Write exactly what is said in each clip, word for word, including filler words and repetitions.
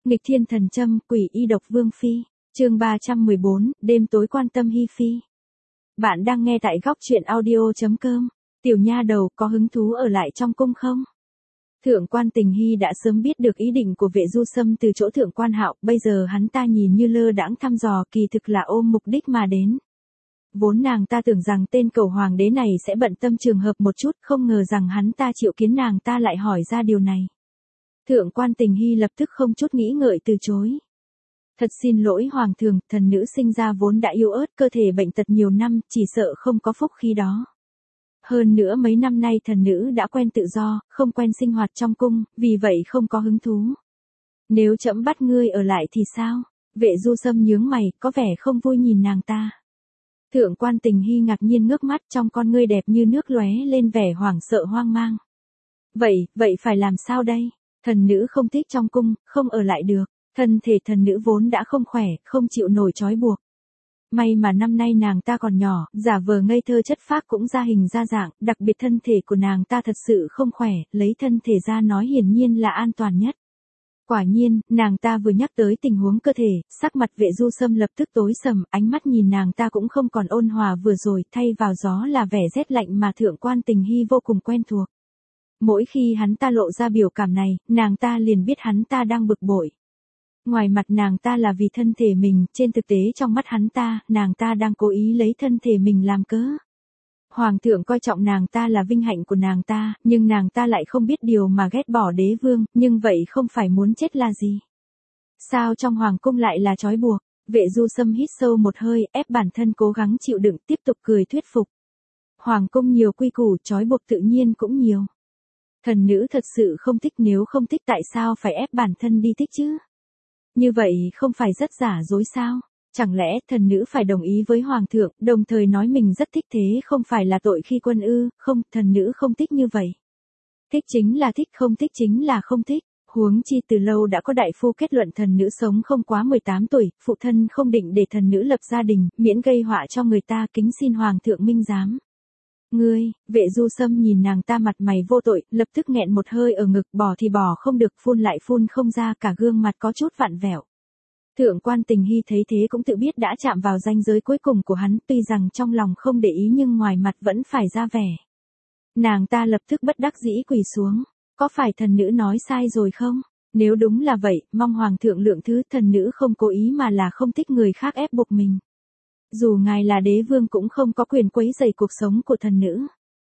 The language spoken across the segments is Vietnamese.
Nghịch thiên thần châm, quỷ y độc vương phi. Chương ba trăm mười bốn, đêm tối quan tâm hi phi. Bạn đang nghe tại góc truyện audio chấm com. Tiểu nha đầu có hứng thú ở lại trong cung không? Thượng quan Tình Hy đã sớm biết được ý định của Vệ Du Sâm từ chỗ thượng quan Hạo, bây giờ hắn ta nhìn như lơ đãng thăm dò, kỳ thực là ôm mục đích mà đến. Vốn nàng ta tưởng rằng tên cầu hoàng đế này sẽ bận tâm trường hợp một chút, không ngờ rằng hắn ta chịu kiến nàng ta lại hỏi ra điều này. Thượng quan Tình Hy lập tức không chút nghĩ ngợi từ chối. Thật xin lỗi hoàng thượng, thần nữ sinh ra vốn đã yếu ớt, cơ thể bệnh tật nhiều năm, chỉ sợ không có phúc khí đó. Hơn nữa mấy năm nay thần nữ đã quen tự do, không quen sinh hoạt trong cung, vì vậy không có hứng thú. Nếu trẫm bắt ngươi ở lại thì sao? Vệ Du Sâm nhướng mày, có vẻ không vui nhìn nàng ta. Thượng quan Tình Hy ngạc nhiên ngước mắt, trong con ngươi đẹp như nước lóe lên vẻ hoảng sợ hoang mang. Vậy, vậy phải làm sao đây? Thần nữ không thích trong cung, không ở lại được. Thân thể thần nữ vốn đã không khỏe, không chịu nổi trói buộc. May mà năm nay nàng ta còn nhỏ, giả vờ ngây thơ chất phác cũng ra hình ra dạng, đặc biệt thân thể của nàng ta thật sự không khỏe, lấy thân thể ra nói hiển nhiên là an toàn nhất. Quả nhiên, nàng ta vừa nhắc tới tình huống cơ thể, sắc mặt Vệ Du Sâm lập tức tối sầm, ánh mắt nhìn nàng ta cũng không còn ôn hòa vừa rồi, thay vào gió là vẻ rét lạnh mà thượng quan Tình Hy vô cùng quen thuộc. Mỗi khi hắn ta lộ ra biểu cảm này, nàng ta liền biết hắn ta đang bực bội. Ngoài mặt nàng ta là vì thân thể mình, trên thực tế trong mắt hắn ta, nàng ta đang cố ý lấy thân thể mình làm cớ. Hoàng thượng coi trọng nàng ta là vinh hạnh của nàng ta, nhưng nàng ta lại không biết điều mà ghét bỏ đế vương, nhưng vậy không phải muốn chết là gì. Sao trong hoàng cung lại là trói buộc? Vệ Du Sâm hít sâu một hơi, ép bản thân cố gắng chịu đựng, tiếp tục cười thuyết phục. Hoàng cung nhiều quy củ, trói buộc tự nhiên cũng nhiều. Thần nữ thật sự không thích, nếu không thích tại sao phải ép bản thân đi thích chứ? Như vậy không phải rất giả dối sao? Chẳng lẽ thần nữ phải đồng ý với hoàng thượng, đồng thời nói mình rất thích thế không phải là tội khi quân ư? Không, thần nữ không thích như vậy. Thích chính là thích, không thích chính là không thích. Huống chi từ lâu đã có đại phu kết luận thần nữ sống không quá mười tám tuổi, phụ thân không định để thần nữ lập gia đình, miễn gây họa cho người ta, kính xin hoàng thượng minh giám. Ngươi, Vệ Du Sâm nhìn nàng ta mặt mày vô tội, lập tức nghẹn một hơi ở ngực, bỏ thì bỏ không được, phun lại phun không ra, cả gương mặt có chút vặn vẹo. Thượng quan Tình Hy thấy thế cũng tự biết đã chạm vào ranh giới cuối cùng của hắn, tuy rằng trong lòng không để ý nhưng ngoài mặt vẫn phải ra vẻ. Nàng ta lập tức bất đắc dĩ quỳ xuống. Có phải thần nữ nói sai rồi không? Nếu đúng là vậy, mong hoàng thượng lượng thứ, thần nữ không cố ý mà là không thích người khác ép buộc mình. Dù ngài là đế vương cũng không có quyền quấy rầy cuộc sống của thần nữ.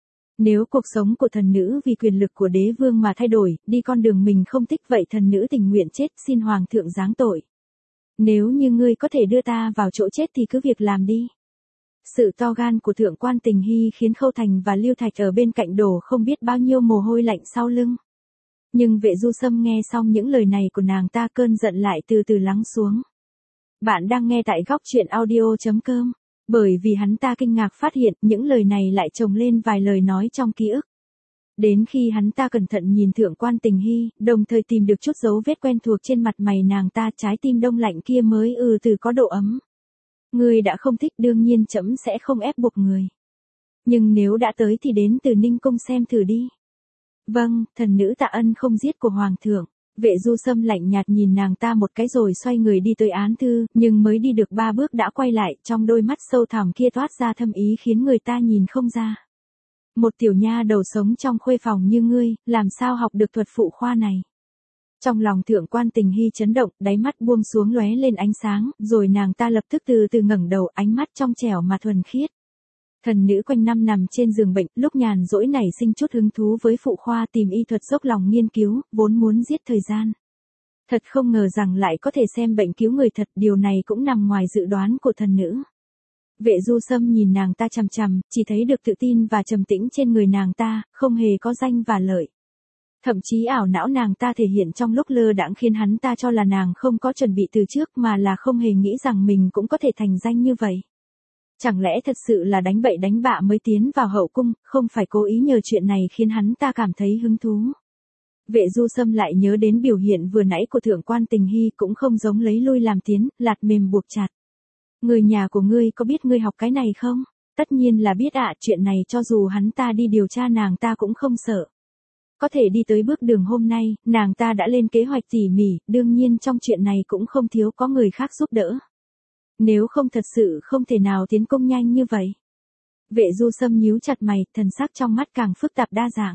Nếu cuộc sống của thần nữ vì quyền lực của đế vương mà thay đổi, đi con đường mình không thích vậy thần nữ tình nguyện chết, xin hoàng thượng giáng tội. Nếu như ngươi có thể đưa ta vào chỗ chết thì cứ việc làm đi. Sự to gan của thượng quan Tình Hy khiến Khâu Thành và Lưu Thạch ở bên cạnh đổ không biết bao nhiêu mồ hôi lạnh sau lưng. Nhưng Vệ Du Sâm nghe xong những lời này của nàng ta, cơn giận lại từ từ lắng xuống. Bạn đang nghe tại góc truyện audio chấm com. Bởi vì hắn ta kinh ngạc phát hiện những lời này lại chồng lên vài lời nói trong ký ức. Đến khi hắn ta cẩn thận nhìn thượng quan Tình Hy, đồng thời tìm được chút dấu vết quen thuộc trên mặt mày nàng ta, trái tim đông lạnh kia mới ừ từ có độ ấm. Người đã không thích đương nhiên trẫm sẽ không ép buộc người. Nhưng nếu đã tới thì đến từ Ninh Cung xem thử đi. Vâng, thần nữ tạ ân không giết của hoàng thượng. Vệ Du Sâm lạnh nhạt nhìn nàng ta một cái rồi xoay người đi tới án thư, nhưng mới đi được ba bước đã quay lại, trong đôi mắt sâu thẳm kia toát ra thâm ý khiến người ta nhìn không ra. Một tiểu nha đầu sống trong khuê phòng như ngươi, làm sao học được thuật phụ khoa này? Trong lòng thượng quan Tình Hy chấn động, đáy mắt buông xuống lóe lên ánh sáng, rồi nàng ta lập tức từ từ ngẩng đầu, ánh mắt trong trẻo mà thuần khiết. Thần nữ quanh năm nằm trên giường bệnh, lúc nhàn rỗi nảy sinh chút hứng thú với phụ khoa, tìm y thuật dốc lòng nghiên cứu, vốn muốn giết thời gian. Thật không ngờ rằng lại có thể xem bệnh cứu người thật, điều này cũng nằm ngoài dự đoán của thần nữ. Vệ Du Sâm nhìn nàng ta chằm chằm, chỉ thấy được tự tin và trầm tĩnh trên người nàng ta, không hề có danh và lợi. Thậm chí ảo não nàng ta thể hiện trong lúc lơ đãng khiến hắn ta cho là nàng không có chuẩn bị từ trước mà là không hề nghĩ rằng mình cũng có thể thành danh như vậy. Chẳng lẽ thật sự là đánh bậy đánh bạ mới tiến vào hậu cung, không phải cố ý nhờ chuyện này khiến hắn ta cảm thấy hứng thú. Vệ Du Sâm lại nhớ đến biểu hiện vừa nãy của thượng quan Tình Hy, cũng không giống lấy lui làm tiến, lạt mềm buộc chặt. Người nhà của ngươi có biết ngươi học cái này không? Tất nhiên là biết ạ, chuyện này cho dù hắn ta đi điều tra nàng ta cũng không sợ. có thể đi tới bước đường hôm nay, nàng ta đã lên kế hoạch tỉ mỉ, đương nhiên trong chuyện này cũng không thiếu có người khác giúp đỡ. Nếu không thật sự không thể nào tiến công nhanh như vậy. Vệ Du Sâm nhíu chặt mày, thần sắc trong mắt càng phức tạp đa dạng.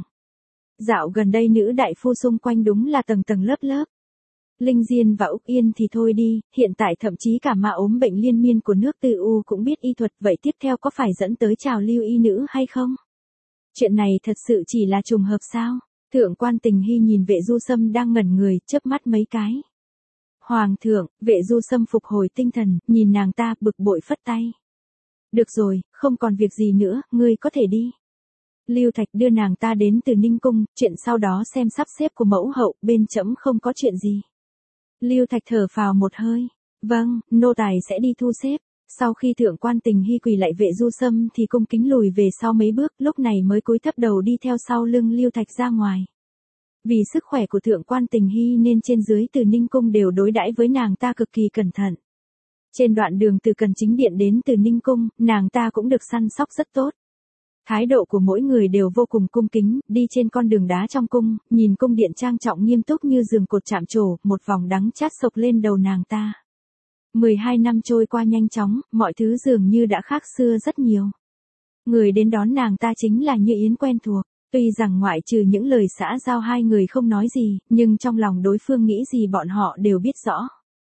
Dạo gần đây nữ đại phu xung quanh đúng là tầng tầng lớp lớp. Linh Diên và Úc Yên thì thôi đi, hiện tại thậm chí cả ma ốm bệnh liên miên của nước Tư U cũng biết y thuật, vậy tiếp theo có phải dẫn tới trào lưu y nữ hay không? Chuyện này thật sự chỉ là trùng hợp sao? Thượng quan Tình Hy nhìn Vệ Du Sâm đang ngẩn người, chớp mắt mấy cái. Hoàng thượng, Vệ Du Sâm phục hồi tinh thần, nhìn nàng ta bực bội phất tay. Được rồi, không còn việc gì nữa, ngươi có thể đi. Lưu Thạch đưa nàng ta đến từ Ninh Cung, chuyện sau đó xem sắp xếp của mẫu hậu, bên trẫm không có chuyện gì. Lưu Thạch thở phào một hơi. Vâng, nô tài sẽ đi thu xếp. Sau khi thượng quan Tình Hy quỳ lạy Vệ Du Sâm thì cung kính lùi về sau mấy bước, lúc này mới cúi thấp đầu đi theo sau lưng Lưu Thạch ra ngoài. Vì sức khỏe của thượng quan Tình Hy nên trên dưới từ Ninh Cung đều đối đãi với nàng ta cực kỳ cẩn thận. Trên đoạn đường từ Cần Chính Điện đến từ Ninh Cung, nàng ta cũng được săn sóc rất tốt. Thái độ của mỗi người đều vô cùng cung kính, đi trên con đường đá trong cung, nhìn cung điện trang trọng nghiêm túc như giường cột chạm trổ, một vòng đắng chát sộc lên đầu nàng ta. mười hai năm trôi qua nhanh chóng, mọi thứ dường như đã khác xưa rất nhiều. Người đến đón nàng ta chính là Như Yến quen thuộc, tuy rằng ngoại trừ những lời xã giao hai người không nói gì, nhưng trong lòng đối phương nghĩ gì bọn họ đều biết rõ.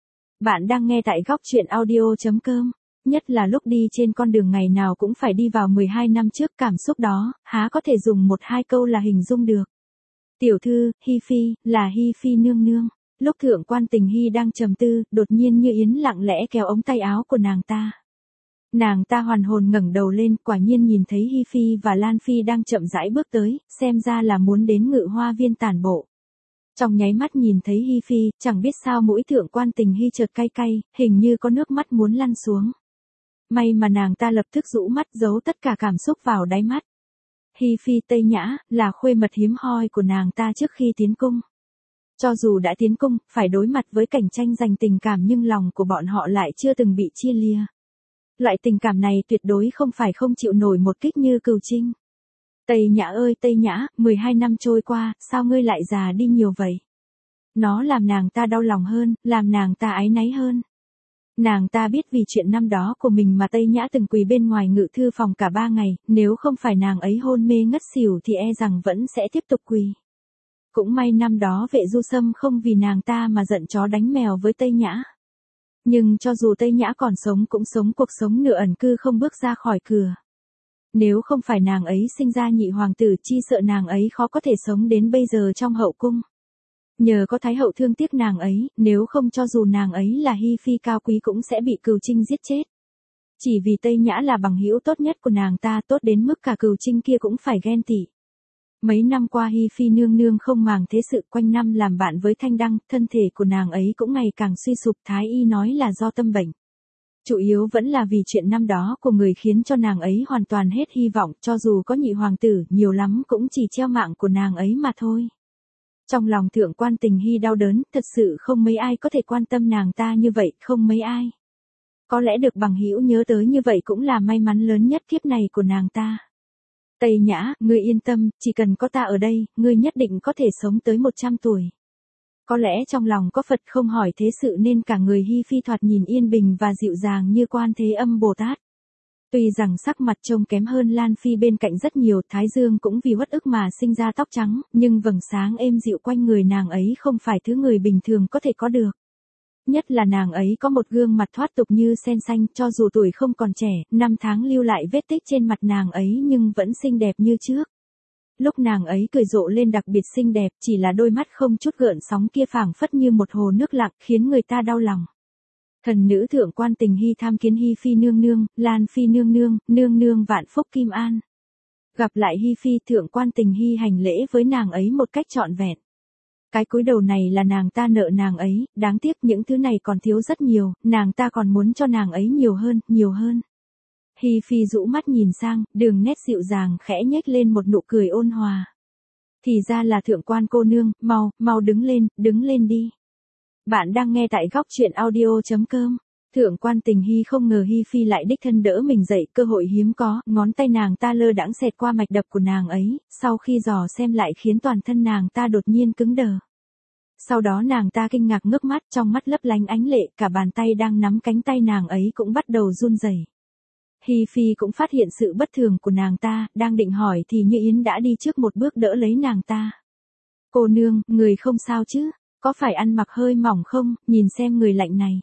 Bạn đang nghe tại góc truyện audio chấm com. Nhất là lúc đi trên con đường ngày nào cũng phải đi vào mười hai năm trước, cảm xúc đó, há có thể dùng một hai câu là hình dung được. Tiểu thư, Hi Phi, là Hi Phi nương nương. Lúc thượng quan Tình Hy đang trầm tư, đột nhiên Như Yến lặng lẽ kéo ống tay áo của nàng ta. Nàng ta hoàn hồn ngẩng đầu lên, quả nhiên nhìn thấy Hi Phi và Lan Phi đang chậm rãi bước tới, xem ra là muốn đến Ngự Hoa Viên tản bộ. Trong nháy mắt nhìn thấy Hi Phi, chẳng biết sao mũi thượng quan Tình Hy chợt cay cay, hình như có nước mắt muốn lăn xuống. May mà nàng ta lập tức rũ mắt giấu tất cả cảm xúc vào đáy mắt. Hi Phi Tây Nhã, là khuê mật hiếm hoi của nàng ta trước khi tiến cung. Cho dù đã tiến cung, phải đối mặt với cảnh tranh giành tình cảm nhưng lòng của bọn họ lại chưa từng bị chia lìa. Loại tình cảm này tuyệt đối không phải không chịu nổi một kích như Cửu Trinh. Tây Nhã ơi Tây Nhã, mười hai năm trôi qua, sao ngươi lại già đi nhiều vậy? Nó làm nàng ta đau lòng hơn, làm nàng ta áy náy hơn. Nàng ta biết vì chuyện năm đó của mình mà Tây Nhã từng quỳ bên ngoài ngự thư phòng cả ba ngày, nếu không phải nàng ấy hôn mê ngất xỉu thì e rằng vẫn sẽ tiếp tục quỳ. Cũng may năm đó Vệ Du Sâm không vì nàng ta mà giận chó đánh mèo với Tây Nhã. Nhưng cho dù Tây Nhã còn sống cũng sống cuộc sống nửa ẩn cư không bước ra khỏi cửa. Nếu không phải nàng ấy sinh ra nhị hoàng tử chi sợ nàng ấy khó có thể sống đến bây giờ trong hậu cung. Nhờ có Thái hậu thương tiếc nàng ấy, nếu không cho dù nàng ấy là Hi Phi cao quý cũng sẽ bị Cửu Trinh giết chết. Chỉ vì Tây Nhã là bằng hữu tốt nhất của nàng ta, tốt đến mức cả Cửu Trinh kia cũng phải ghen tị. Mấy năm qua Hi Phi nương nương không màng thế sự, quanh năm làm bạn với Thanh Đăng, thân thể của nàng ấy cũng ngày càng suy sụp, Thái y nói là do tâm bệnh. Chủ yếu vẫn là vì chuyện năm đó của người khiến cho nàng ấy hoàn toàn hết hy vọng, cho dù có nhị hoàng tử, nhiều lắm cũng chỉ treo mạng của nàng ấy mà thôi. Trong lòng thượng quan Tình Hy đau đớn, thật sự không mấy ai có thể quan tâm nàng ta như vậy, không mấy ai. Có lẽ được bằng hữu nhớ tới như vậy cũng là may mắn lớn nhất kiếp này của nàng ta. Tây Nhã, ngươi yên tâm, chỉ cần có ta ở đây, ngươi nhất định có thể sống tới một trăm tuổi. Có lẽ trong lòng có Phật không hỏi thế sự nên cả người Hi Phi thoạt nhìn yên bình và dịu dàng như Quan Thế Âm Bồ Tát. Tuy rằng sắc mặt trông kém hơn Lan Phi bên cạnh rất nhiều, thái dương cũng vì uất ức mà sinh ra tóc trắng, nhưng vầng sáng êm dịu quanh người nàng ấy không phải thứ người bình thường có thể có được. Nhất là nàng ấy có một gương mặt thoát tục như sen xanh, cho dù tuổi không còn trẻ, năm tháng lưu lại vết tích trên mặt nàng ấy nhưng vẫn xinh đẹp như trước. Lúc nàng ấy cười rộ lên đặc biệt xinh đẹp, chỉ là đôi mắt không chút gợn sóng kia phảng phất như một hồ nước lặng, khiến người ta đau lòng. Thần nữ thượng quan Tình Hy tham kiến Hi Phi nương nương, Lan Phi nương nương, nương nương vạn phúc kim an. Gặp lại Hi Phi, thượng quan Tình Hy hành lễ với nàng ấy một cách trọn vẹn. Cái cúi đầu này là nàng ta nợ nàng ấy, đáng tiếc những thứ này còn thiếu rất nhiều, nàng ta còn muốn cho nàng ấy nhiều hơn, nhiều hơn. Hi Phi rũ mắt nhìn sang, đường nét dịu dàng khẽ nhếch lên một nụ cười ôn hòa. Thì ra là thượng quan cô nương, mau, mau đứng lên, đứng lên đi. Bạn đang nghe tại góc truyện audio chấm com. Thượng quan Tình Hy không ngờ Hi Phi lại đích thân đỡ mình dậy, cơ hội hiếm có, ngón tay nàng ta lơ đãng xẹt qua mạch đập của nàng ấy, sau khi dò xem lại khiến toàn thân nàng ta đột nhiên cứng đờ. Sau đó nàng ta kinh ngạc ngước mắt, trong mắt lấp lánh ánh lệ, cả bàn tay đang nắm cánh tay nàng ấy cũng bắt đầu run rẩy. Hi Phi cũng phát hiện sự bất thường của nàng ta, đang định hỏi thì Như Yến đã đi trước một bước đỡ lấy nàng ta. Cô nương, người không sao chứ, có phải ăn mặc hơi mỏng không, nhìn xem người lạnh này.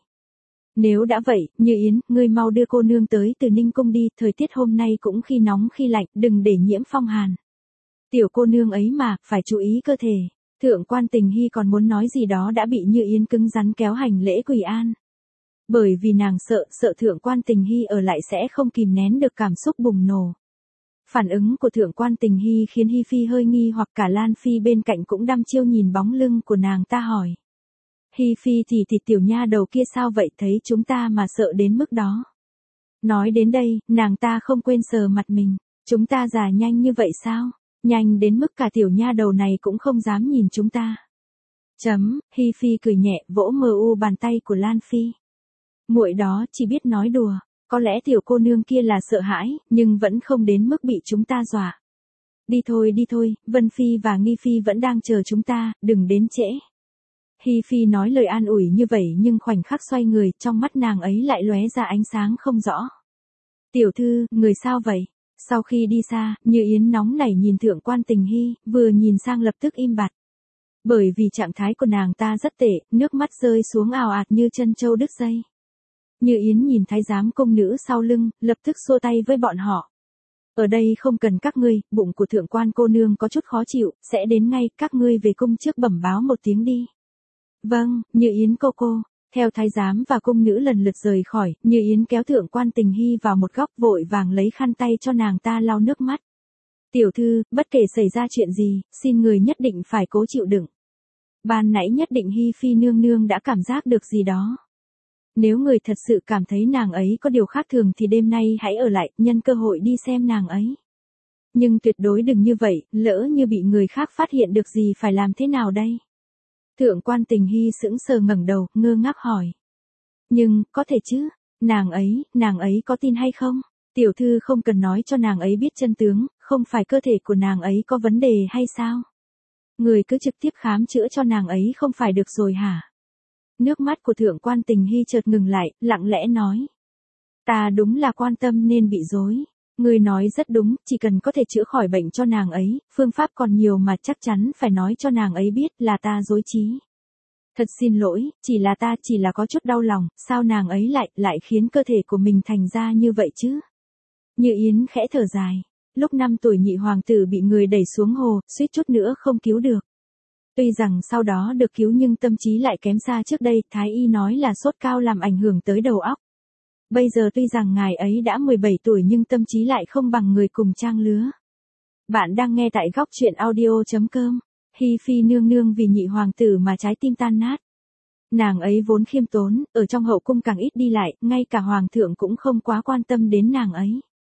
Nếu đã vậy, Như Yến, ngươi mau đưa cô nương tới Từ Ninh Cung đi, thời tiết hôm nay cũng khi nóng khi lạnh, đừng để nhiễm phong hàn. Tiểu cô nương ấy mà, phải chú ý cơ thể. Thượng quan Tình Hy còn muốn nói gì đó đã bị Như Yến cứng rắn kéo hành lễ quỳ an. Bởi vì nàng sợ, sợ thượng quan Tình Hy ở lại sẽ không kìm nén được cảm xúc bùng nổ. Phản ứng của thượng quan Tình Hy khiến Hi Phi hơi nghi, hoặc cả Lan Phi bên cạnh cũng đăm chiêu nhìn bóng lưng của nàng ta hỏi. Hi Phi thì thì tiểu nha đầu kia sao vậy, thấy chúng ta mà sợ đến mức đó. Nói đến đây, nàng ta không quên sờ mặt mình. Chúng ta già nhanh như vậy sao? Nhanh đến mức cả tiểu nha đầu này cũng không dám nhìn chúng ta. Chấm, Hi Phi cười nhẹ, vỗ mờ u bàn tay của Lan Phi. Muội đó chỉ biết nói đùa, có lẽ tiểu cô nương kia là sợ hãi, nhưng vẫn không đến mức bị chúng ta dọa. Đi thôi đi thôi, Vân Phi và Nghi Phi vẫn đang chờ chúng ta, đừng đến trễ. Hi Phi nói lời an ủi như vậy nhưng khoảnh khắc xoay người, trong mắt nàng ấy lại lóe ra ánh sáng không rõ. Tiểu thư, người sao vậy? Sau khi đi xa, Như Yến nóng nảy nhìn thượng quan Tình Hy, vừa nhìn sang lập tức im bặt. Bởi vì trạng thái của nàng ta rất tệ, nước mắt rơi xuống ào ạt như chân trâu đứt dây. Như Yến nhìn thái giám công nữ sau lưng, lập tức xua tay với bọn họ. Ở đây không cần các ngươi, bụng của thượng quan cô nương có chút khó chịu, sẽ đến ngay, các ngươi về cung trước bẩm báo một tiếng đi. Vâng, Như Yến cô cô. Theo thái giám và cung nữ lần lượt rời khỏi, Như Yến kéo thượng quan Tình Hy vào một góc, vội vàng lấy khăn tay cho nàng ta lau nước mắt. Tiểu thư, bất kể xảy ra chuyện gì, xin người nhất định phải cố chịu đựng. Ban nãy nhất định Hi Phi nương nương đã cảm giác được gì đó. Nếu người thật sự cảm thấy nàng ấy có điều khác thường thì đêm nay hãy ở lại, nhân cơ hội đi xem nàng ấy. Nhưng tuyệt đối đừng như vậy, lỡ như bị người khác phát hiện được gì phải làm thế nào đây? Thượng quan Tình Hy sững sờ ngẩng đầu, ngơ ngác hỏi. Nhưng, có thể chứ, nàng ấy, nàng ấy có tin hay không? Tiểu thư không cần nói cho nàng ấy biết chân tướng, không phải cơ thể của nàng ấy có vấn đề hay sao? Người cứ trực tiếp khám chữa cho nàng ấy không phải được rồi hả? Nước mắt của thượng quan Tình Hy chợt ngừng lại, lặng lẽ nói. Ta đúng là quan tâm nên bị dối. Người nói rất đúng, chỉ cần có thể chữa khỏi bệnh cho nàng ấy, phương pháp còn nhiều mà chắc chắn phải nói cho nàng ấy biết là ta dối trí. Thật xin lỗi, chỉ là ta chỉ là có chút đau lòng, sao nàng ấy lại, lại khiến cơ thể của mình thành ra như vậy chứ? Như Yến khẽ thở dài. Lúc năm tuổi nhị hoàng tử bị người đẩy xuống hồ, suýt chút nữa không cứu được. Tuy rằng sau đó được cứu nhưng tâm trí lại kém xa trước đây, thái y nói là sốt cao làm ảnh hưởng tới đầu óc. Bây giờ tuy rằng ngài ấy đã mười bảy tuổi nhưng tâm trí lại không bằng người cùng trang lứa. Bạn đang nghe tại góc truyện audio chấm com. Hi Phi nương nương vì nhị hoàng tử mà trái tim tan nát. Nàng ấy vốn khiêm tốn, ở trong hậu cung càng ít đi lại, ngay cả hoàng thượng cũng không quá quan tâm đến nàng ấy.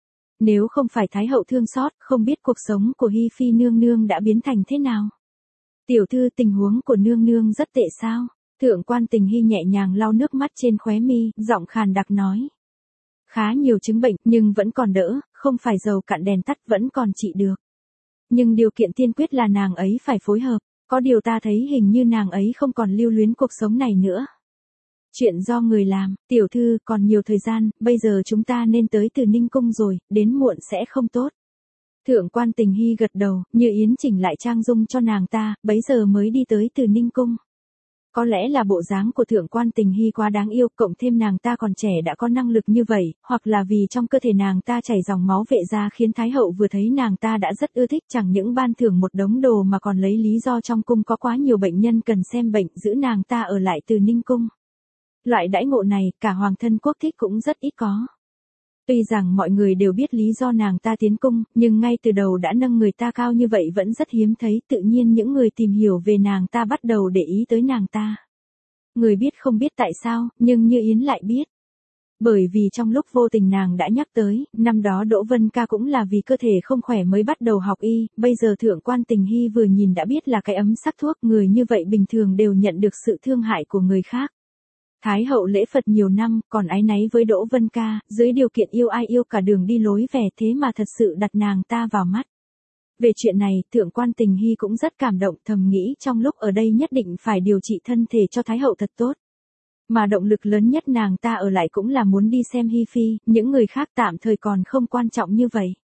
Nếu không phải thái hậu thương xót, không biết cuộc sống của Hi Phi nương nương đã biến thành thế nào. Tiểu thư, tình huống của nương nương rất tệ sao? Thượng quan Tình Hy nhẹ nhàng lau nước mắt trên khóe mi, giọng khàn đặc nói. Khá nhiều chứng bệnh, nhưng vẫn còn đỡ, không phải dầu cạn đèn tắt, vẫn còn trị được. Nhưng điều kiện tiên quyết là nàng ấy phải phối hợp, có điều ta thấy hình như nàng ấy không còn lưu luyến cuộc sống này nữa. Chuyện do người làm, tiểu thư, còn nhiều thời gian, bây giờ chúng ta nên tới Từ Ninh Cung rồi, đến muộn sẽ không tốt. Thượng quan Tình Hy gật đầu, Như Yến chỉnh lại trang dung cho nàng ta, bấy giờ mới đi tới Từ Ninh Cung. Có lẽ là bộ dáng của thượng quan Tình Hy quá đáng yêu, cộng thêm nàng ta còn trẻ đã có năng lực như vậy, hoặc là vì trong cơ thể nàng ta chảy dòng máu vệ ra khiến Thái hậu vừa thấy nàng ta đã rất ưa thích, chẳng những ban thưởng một đống đồ mà còn lấy lý do trong cung có quá nhiều bệnh nhân cần xem bệnh, giữ nàng ta ở lại Từ Ninh Cung. Loại đãi ngộ này, cả hoàng thân quốc thích cũng rất ít có. Tuy rằng mọi người đều biết lý do nàng ta tiến cung, nhưng ngay từ đầu đã nâng người ta cao như vậy vẫn rất hiếm thấy, tự nhiên những người tìm hiểu về nàng ta bắt đầu để ý tới nàng ta. Người biết không biết tại sao, nhưng Như Yến lại biết. Bởi vì trong lúc vô tình nàng đã nhắc tới, năm đó Đỗ Vân Ca cũng là vì cơ thể không khỏe mới bắt đầu học y, bây giờ thượng quan Tình Hy vừa nhìn đã biết là cái ấm sắc thuốc, người như vậy bình thường đều nhận được sự thương hại của người khác. Thái hậu lễ Phật nhiều năm, còn áy náy với Đỗ Vân Ca, dưới điều kiện yêu ai yêu cả đường đi lối về thế mà thật sự đặt nàng ta vào mắt. Về chuyện này, thượng quan Tình Hy cũng rất cảm động, thầm nghĩ trong lúc ở đây nhất định phải điều trị thân thể cho Thái hậu thật tốt. Mà động lực lớn nhất nàng ta ở lại cũng là muốn đi xem Hi Phi, những người khác tạm thời còn không quan trọng như vậy.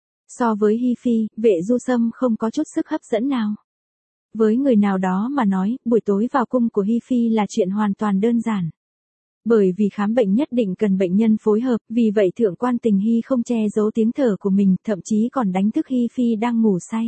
So với Hi Phi, Vệ Du Sâm không có chút sức hấp dẫn nào. Với người nào đó mà nói, buổi tối vào cung của Hi Phi là chuyện hoàn toàn đơn giản. Bởi vì khám bệnh nhất định cần bệnh nhân phối hợp, vì vậy thượng quan Tình Hy không che giấu tiếng thở của mình, thậm chí còn đánh thức Hi Phi đang ngủ say.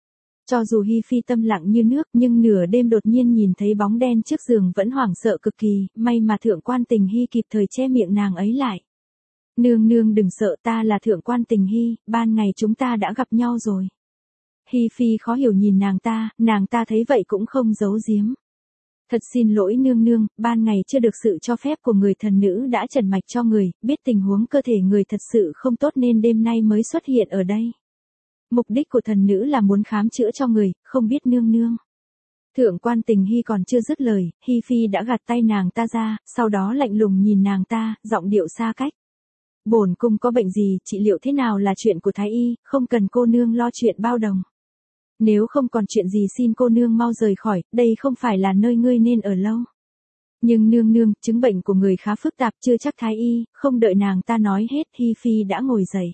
Cho dù Hi Phi tâm lặng như nước, nhưng nửa đêm đột nhiên nhìn thấy bóng đen trước giường vẫn hoảng sợ cực kỳ, may mà thượng quan Tình Hy kịp thời che miệng nàng ấy lại. Nương nương đừng sợ, ta là thượng quan Tình Hy, ban ngày chúng ta đã gặp nhau rồi. Hi Phi khó hiểu nhìn nàng ta, nàng ta thấy vậy cũng không giấu giếm. Thật xin lỗi nương nương, ban ngày chưa được sự cho phép của người thần nữ đã trần mạch cho người, biết tình huống cơ thể người thật sự không tốt nên đêm nay mới xuất hiện ở đây. Mục đích của thần nữ là muốn khám chữa cho người, không biết nương nương. Thượng quan Tình Hy còn chưa dứt lời, Hi Phi đã gạt tay nàng ta ra, sau đó lạnh lùng nhìn nàng ta, giọng điệu xa cách. Bổn cung có bệnh gì, trị liệu thế nào là chuyện của thái y, không cần cô nương lo chuyện bao đồng. Nếu không còn chuyện gì xin cô nương mau rời khỏi, đây không phải là nơi ngươi nên ở lâu. Nhưng nương nương, chứng bệnh của người khá phức tạp, chưa chắc thái y, không đợi nàng ta nói hết, Hi Phi đã ngồi dậy.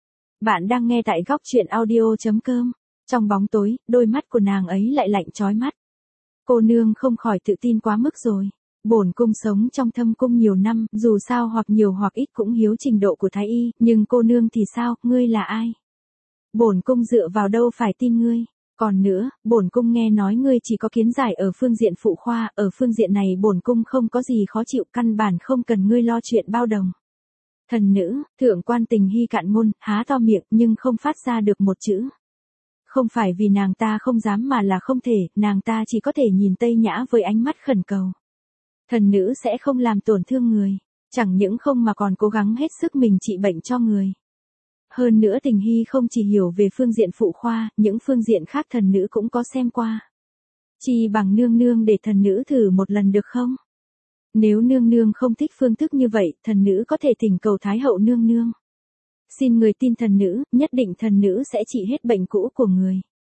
Bạn đang nghe tại góc truyện audio chấm com. Trong bóng tối, đôi mắt của nàng ấy lại lạnh chói mắt. Cô nương không khỏi tự tin quá mức rồi. Bổn cung sống trong thâm cung nhiều năm, dù sao hoặc nhiều hoặc ít cũng hiếu trình độ của thái y, nhưng cô nương thì sao, ngươi là ai? Bổn cung dựa vào đâu phải tin ngươi? Còn nữa, bổn cung nghe nói ngươi chỉ có kiến giải ở phương diện phụ khoa, ở phương diện này bổn cung không có gì khó chịu, căn bản không cần ngươi lo chuyện bao đồng. Thần nữ, thượng quan Tình Hy cạn ngôn, há to miệng nhưng không phát ra được một chữ. Không phải vì nàng ta không dám mà là không thể, nàng ta chỉ có thể nhìn Tây Nhã với ánh mắt khẩn cầu. Thần nữ sẽ không làm tổn thương người, chẳng những không mà còn cố gắng hết sức mình trị bệnh cho người. Hơn nữa Tình Hy không chỉ hiểu về phương diện phụ khoa, những phương diện khác thần nữ cũng có xem qua. Chỉ bằng nương nương để thần nữ thử một lần được không? Nếu nương nương không thích phương thức như vậy, thần nữ có thể thỉnh cầu Thái hậu nương nương. Xin người tin thần nữ, nhất định thần nữ sẽ trị hết bệnh cũ của người.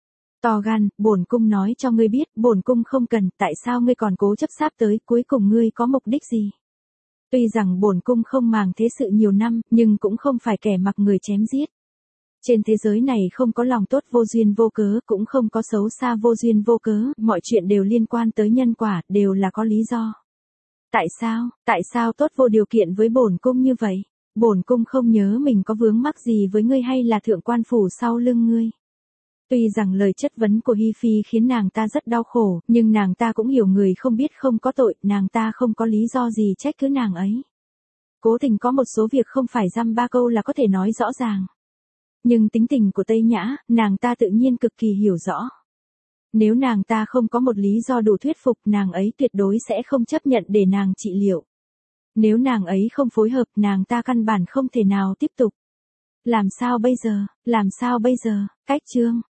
To gan, bổn cung nói cho ngươi biết, bổn cung không cần, tại sao ngươi còn cố chấp sáp tới, cuối cùng ngươi có mục đích gì? Tuy rằng bổn cung không màng thế sự nhiều năm, nhưng cũng không phải kẻ mặc người chém giết. Trên thế giới này không có lòng tốt vô duyên vô cớ, cũng không có xấu xa vô duyên vô cớ, mọi chuyện đều liên quan tới nhân quả, đều là có lý do. Tại sao, tại sao tốt vô điều kiện với bổn cung như vậy? Bổn cung không nhớ mình có vướng mắc gì với ngươi hay là thượng quan phủ sau lưng ngươi. Tuy rằng lời chất vấn của Hi Phi khiến nàng ta rất đau khổ, nhưng nàng ta cũng hiểu người không biết không có tội, nàng ta không có lý do gì trách cứ nàng ấy. Cố tình có một số việc không phải dăm ba câu là có thể nói rõ ràng. Nhưng tính tình của Tây Nhã, nàng ta tự nhiên cực kỳ hiểu rõ. Nếu nàng ta không có một lý do đủ thuyết phục, nàng ấy tuyệt đối sẽ không chấp nhận để nàng trị liệu. Nếu nàng ấy không phối hợp, nàng ta căn bản không thể nào tiếp tục. Làm sao bây giờ, làm sao bây giờ, cách chương.